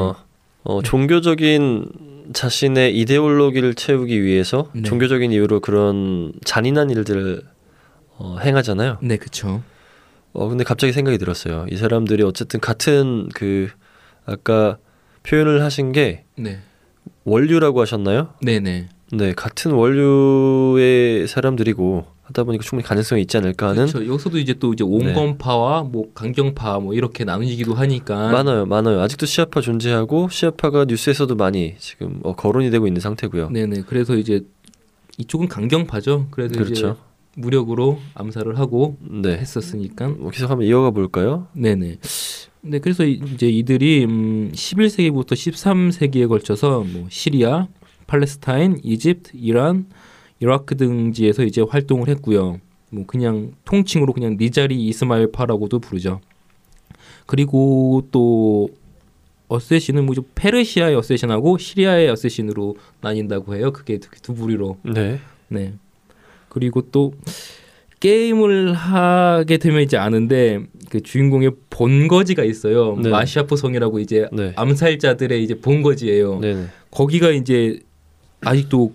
종교적인 자신의 이데올로기를 채우기 위해서 종교적인 이유로 그런 잔인한 일들을 행하잖아요. 네, 그렇죠. 근데 갑자기 생각이 들었어요. 이 사람들이 어쨌든 같은 그 아까 표현을 하신 게 원류라고 하셨나요? 네네. 네, 같은 원류의 사람들이고 하다 보니까 충분히 가능성이 있지 않을까 하는. 그렇죠. 여기서도 이제 또 이제 온건파와 뭐 강경파 뭐 이렇게 나누기도 하니까 많아요. 아직도 시아파 존재하고 시아파가 뉴스에서도 많이 지금 거론이 되고 있는 상태고요. 네네. 그래서 이제 이쪽은 강경파죠. 그래서 그렇죠. 이제 무력으로 암살을 하고 했었으니까. 계속 한번 이어가 볼까요? 네네. 네, 그래서 이제 이들이 11세기부터 13세기에 걸쳐서 뭐 시리아, 팔레스타인, 이집트, 이란, 이라크 등지에서 이제 활동을 했고요. 뭐 그냥 통칭으로 그냥 니자리 이스마일파라고도 부르죠. 그리고 또 어쌔신은 뭐 페르시아의 어쌔신하고 시리아의 어쌔신으로 나뉜다고 해요. 그게 두 부류로. 네. 네. 그리고 또 게임을 하게 되면 이제 아는데 그 주인공의 본거지가 있어요. 마시아프 성이라고 이제 암살자들의 이제 본거지예요. 네네. 거기가 이제 아직도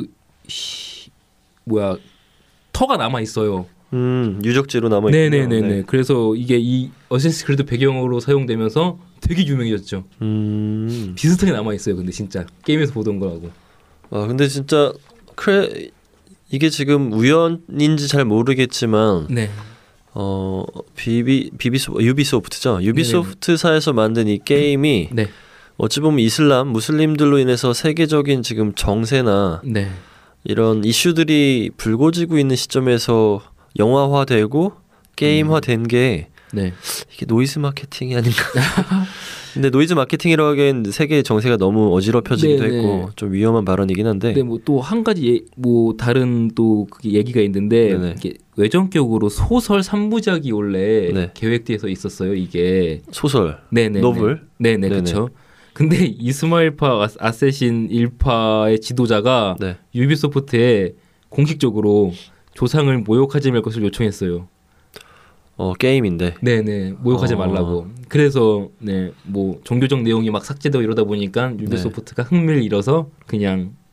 터가 남아 있어요. 유적지로 남아 있고요. 네네네. 그래서 이게 이 어쌔신스 크리드 배경으로 사용되면서 되게 유명해졌죠. 비슷하게 남아 있어요. 근데 진짜 게임에서 보던 거하고. 근데 진짜 이게 지금 우연인지 잘 모르겠지만 유비소프트죠. 유비소프트사에서 만든 이 게임이 어찌 보면 이슬람 무슬림들로 인해서 세계적인 지금 정세나 이런 이슈들이 불거지고 있는 시점에서 영화화되고 게임화된 게 이게 노이즈 마케팅이 아닌가. 근데 노이즈 마케팅이라고 하기엔 세계 정세가 너무 어지럽혀지기도 했고 좀 위험한 발언이긴 한데. 네, 뭐 또 한 가지 다른 또 그게 얘기가 있는데 이게 외전격으로 소설 3부작이 원래 계획돼서 있었어요. 이게 소설, 네네, 노블, 네네, 그렇죠. 근데 이스마일파 아세신 1파의 지도자가 유비소프트에 공식적으로 조상을 모욕하지 말 것을 요청했어요. 게임인데. 네네, 모욕하지 말라고. 그래서 뭐 종교적 내용이 막 삭제되고 이러다 보니까 유비소프트가 흥미를 잃어서 그냥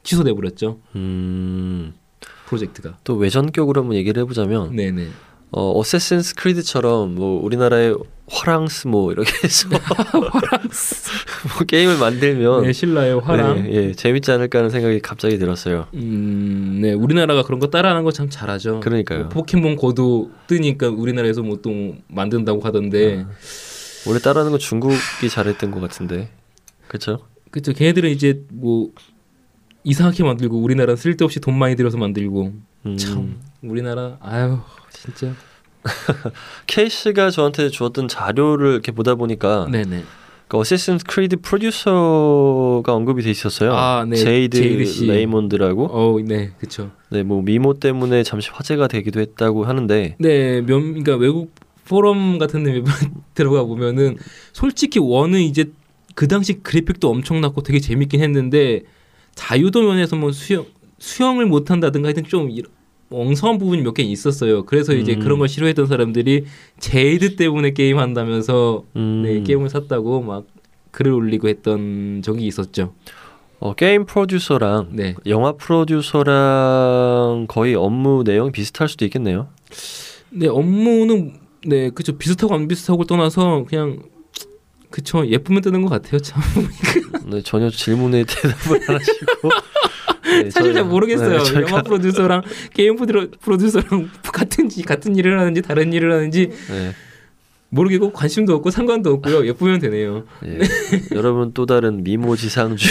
취소돼 버렸죠. 프로젝트가. 또 외전격으로 한번 얘기를 해보자면, 네네. 어세신스 크리드처럼 뭐 우리나라의 화랑스 뭐 이렇게 해서 화랑스 뭐 게임을 만들면 네, 신라의 화랑 네, 예, 재밌지 않을까 하는 생각이 갑자기 들었어요. 네, 우리나라가 그런 거 따라하는 거 참 잘하죠. 그러니까요. 뭐 포켓몬 고도 뜨니까 우리나라에서 뭐 또 만든다고 하던데. 원래 따라하는 거 중국이 잘했던 것 같은데, 그렇죠? 그렇죠. 걔네들은 이제 뭐 이상하게 만들고 우리나라는 쓸데없이 돈 많이 들여서 만들고 참 우리나라 아유 진짜. 케이씨가 저한테 주었던 자료를 이렇게 보다 보니까 네네. 그 어세신스 크리드 프로듀서가 언급이 돼 있었어요. 아, 네. 제이드 씨. 레이몬드라고. 네, 그렇죠. 네, 뭐 미모 때문에 잠시 화제가 되기도 했다고 하는데. 네, 그러니까 외국 포럼 같은 데 들어가 보면은 솔직히 원은 이제 그 당시 그래픽도 엄청났고 되게 재밌긴 했는데 자유도 면에서 뭐 수영을 못 한다든가 하여튼 좀 엉성한 부분이 몇 개 있었어요. 그래서 이제 그런 걸 싫어했던 사람들이 제이드 때문에 게임 한다면서 네, 게임을 샀다고 막 글을 올리고 했던 적이 있었죠. 게임 프로듀서랑 네. 영화 프로듀서랑 거의 업무 내용이 비슷할 수도 있겠네요. 네, 업무는 네, 그렇죠. 비슷하고 안 비슷하고 떠나서 그냥 그쵸. 예쁘면 뜨는 것 같아요, 참. 네, 전혀 질문에 대답을 안 하시고. 네, 사실 잘 모르겠어요. 네, 영화 프로듀서랑 게임 프로듀서랑 같은 일을 하는지 다른 일을 하는지 네. 모르겠고 관심도 없고 상관도 없고요. 예쁘면 되네요. 네. 여러분 또 다른 미모지상주의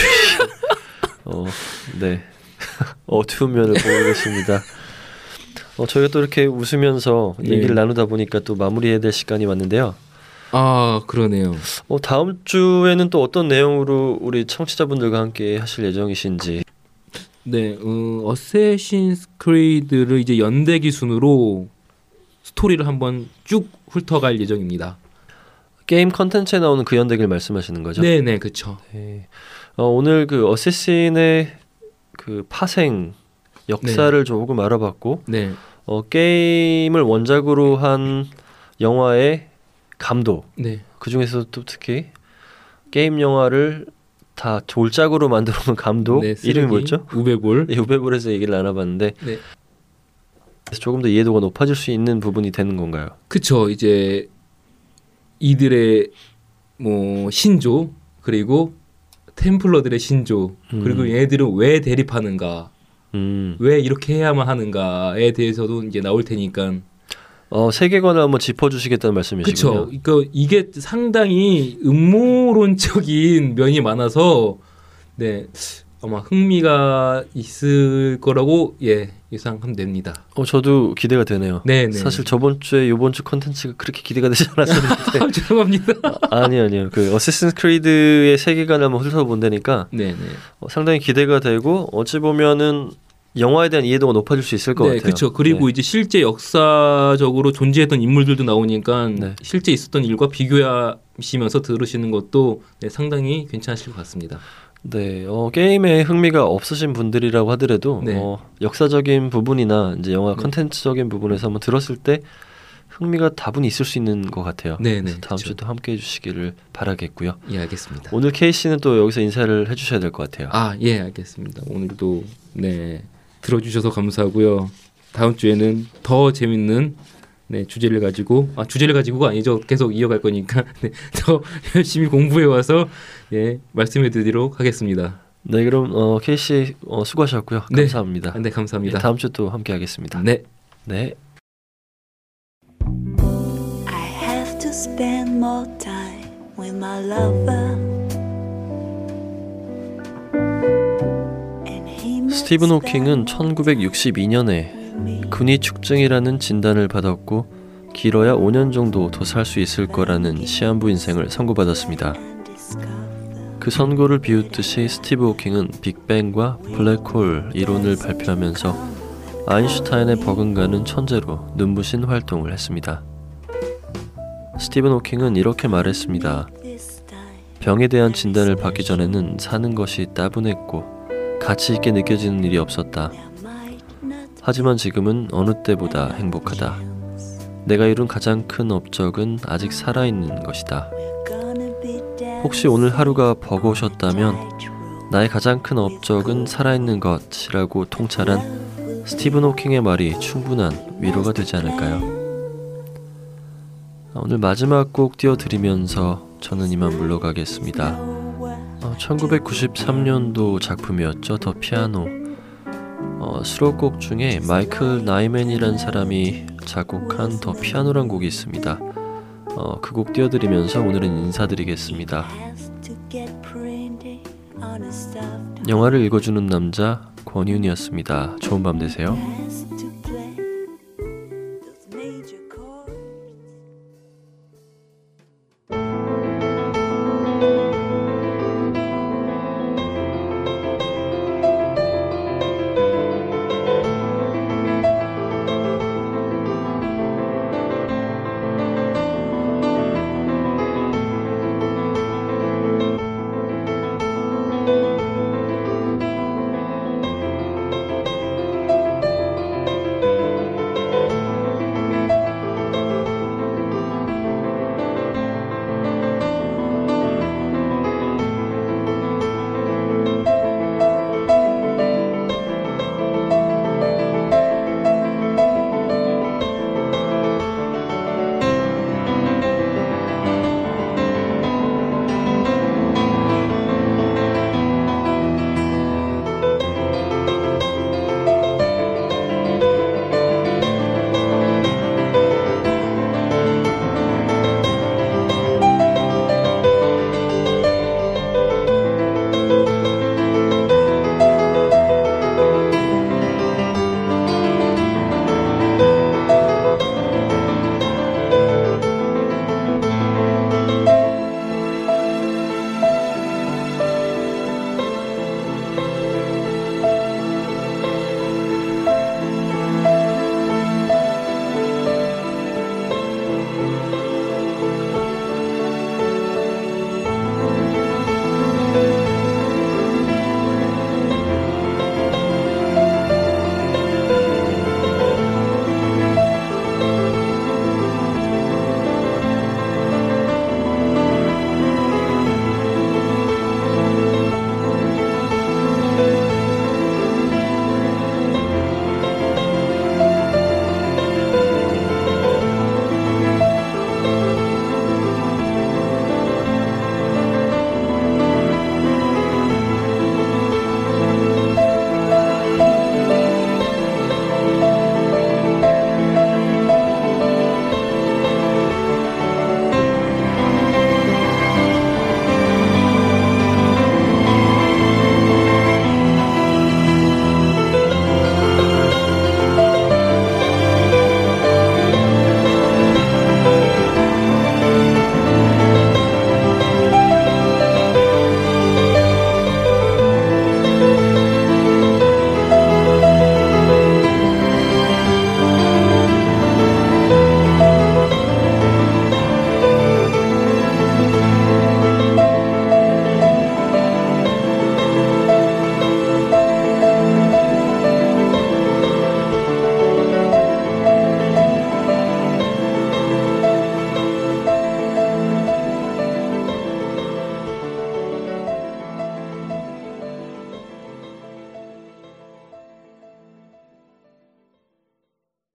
네 어두운 면을 보고 계십니다. 저희가 또 이렇게 웃으면서 네. 얘기를 나누다 보니까 또 마무리해야 될 시간이 왔는데요. 아 그러네요. 다음 주에는 또 어떤 내용으로 우리 청취자분들과 함께 하실 예정이신지. 네, 어세신스 크리드를 이제 연대기 순으로 스토리를 한번 쭉 훑어갈 예정입니다. 게임 컨텐츠에 나오는 그 연대기를 말씀하시는 거죠? 네네, 그렇죠. 네. 오늘 그 어세신의 그 파생 역사를 네. 조금 알아봤고, 네. 게임을 원작으로 한 영화의 감독, 네. 그 중에서 또 특히 게임 영화를 다 졸작으로 만들어놓은 감독 네, 이름이 뭐였죠? 우베볼. 네, 우베볼에서 얘기를 나눠봤는데 네. 그래서 조금 더 이해도가 높아질 수 있는 부분이 되는 건가요? 그쵸. 이제 이들의 뭐 신조 그리고 템플러들의 신조 그리고 얘네들은 왜 대립하는가, 왜 이렇게 해야만 하는가에 대해서도 이제 나올 테니까. 세계관을 한번 짚어주시겠다는 말씀이시군요. 그렇죠. 그러니까 이게 상당히 음모론적인 면이 많아서 네 아마 흥미가 있을 거라고 예상하면 됩니다. 저도 기대가 되네요. 네. 사실 저번 주에 이번 주 컨텐츠가 그렇게 기대가 되지 않았었는데. 죄송합니다. 아니요. 그 어세신스 크리드의 세계관을 한번 훑어본다니까 네네. 상당히 기대가 되고 어찌 보면은 영화에 대한 이해도가 높아질 수 있을 것 같아요. 그렇죠. 그리고 이제 실제 역사적으로 존재했던 인물들도 나오니까 실제 있었던 일과 비교하시면서 들으시는 것도 상당히 괜찮으실 것 같습니다. 네, 게임에 흥미가 없으신 분들이라고 하더라도 역사적인 부분이나 이제 영화 컨텐츠적인 부분에서 한번 들었을 때 흥미가 다분히 있을 수 있는 것 같아요. 네네. 다음 주도 함께 해주시기를 바라겠고요. 예, 알겠습니다. 오늘 K씨는 또 여기서 인사를 해주셔야 될 것 같아요. 예, 알겠습니다. 오늘도 들어주셔서 감사하고요. 다음 주에는 더 재밌는 주제를 가지고가 아니죠. 계속 이어갈 거니까 더 열심히 공부해 와서 말씀해드리도록 하겠습니다. 네, 그럼 K씨 수고하셨고요. 감사합니다. 네, 감사합니다. 다음 주 또 함께하겠습니다. 네. I have to spend more time with my lover. 스티븐 호킹은 1962년에 근위축증이라는 진단을 받았고 길어야 5년 정도 더 살 수 있을 거라는 시한부 인생을 선고받았습니다. 그 선고를 비웃듯이 스티브 호킹은 빅뱅과 블랙홀 이론을 발표하면서 아인슈타인의 버금가는 천재로 눈부신 활동을 했습니다. 스티븐 호킹은 이렇게 말했습니다. 병에 대한 진단을 받기 전에는 사는 것이 따분했고 가치 있게 느껴지는 일이 없었다. 하지만 지금은 어느 때보다 행복하다. 내가 이룬 가장 큰 업적은 아직 살아있는 것이다. 혹시 오늘 하루가 버거우셨다면 나의 가장 큰 업적은 살아있는 것이라고 통찰한 스티븐 호킹의 말이 충분한 위로가 되지 않을까요? 오늘 마지막 곡 띄워드리면서 저는 이만 물러가겠습니다. 1993년도 작품이었죠. 더 피아노. 수록곡 중에 마이클 나이맨이라는 사람이 작곡한 더 피아노란 곡이 있습니다. 그 곡 띄워드리면서 오늘은 인사드리겠습니다. 영화를 읽어주는 남자 권윤이었습니다. 좋은 밤 되세요.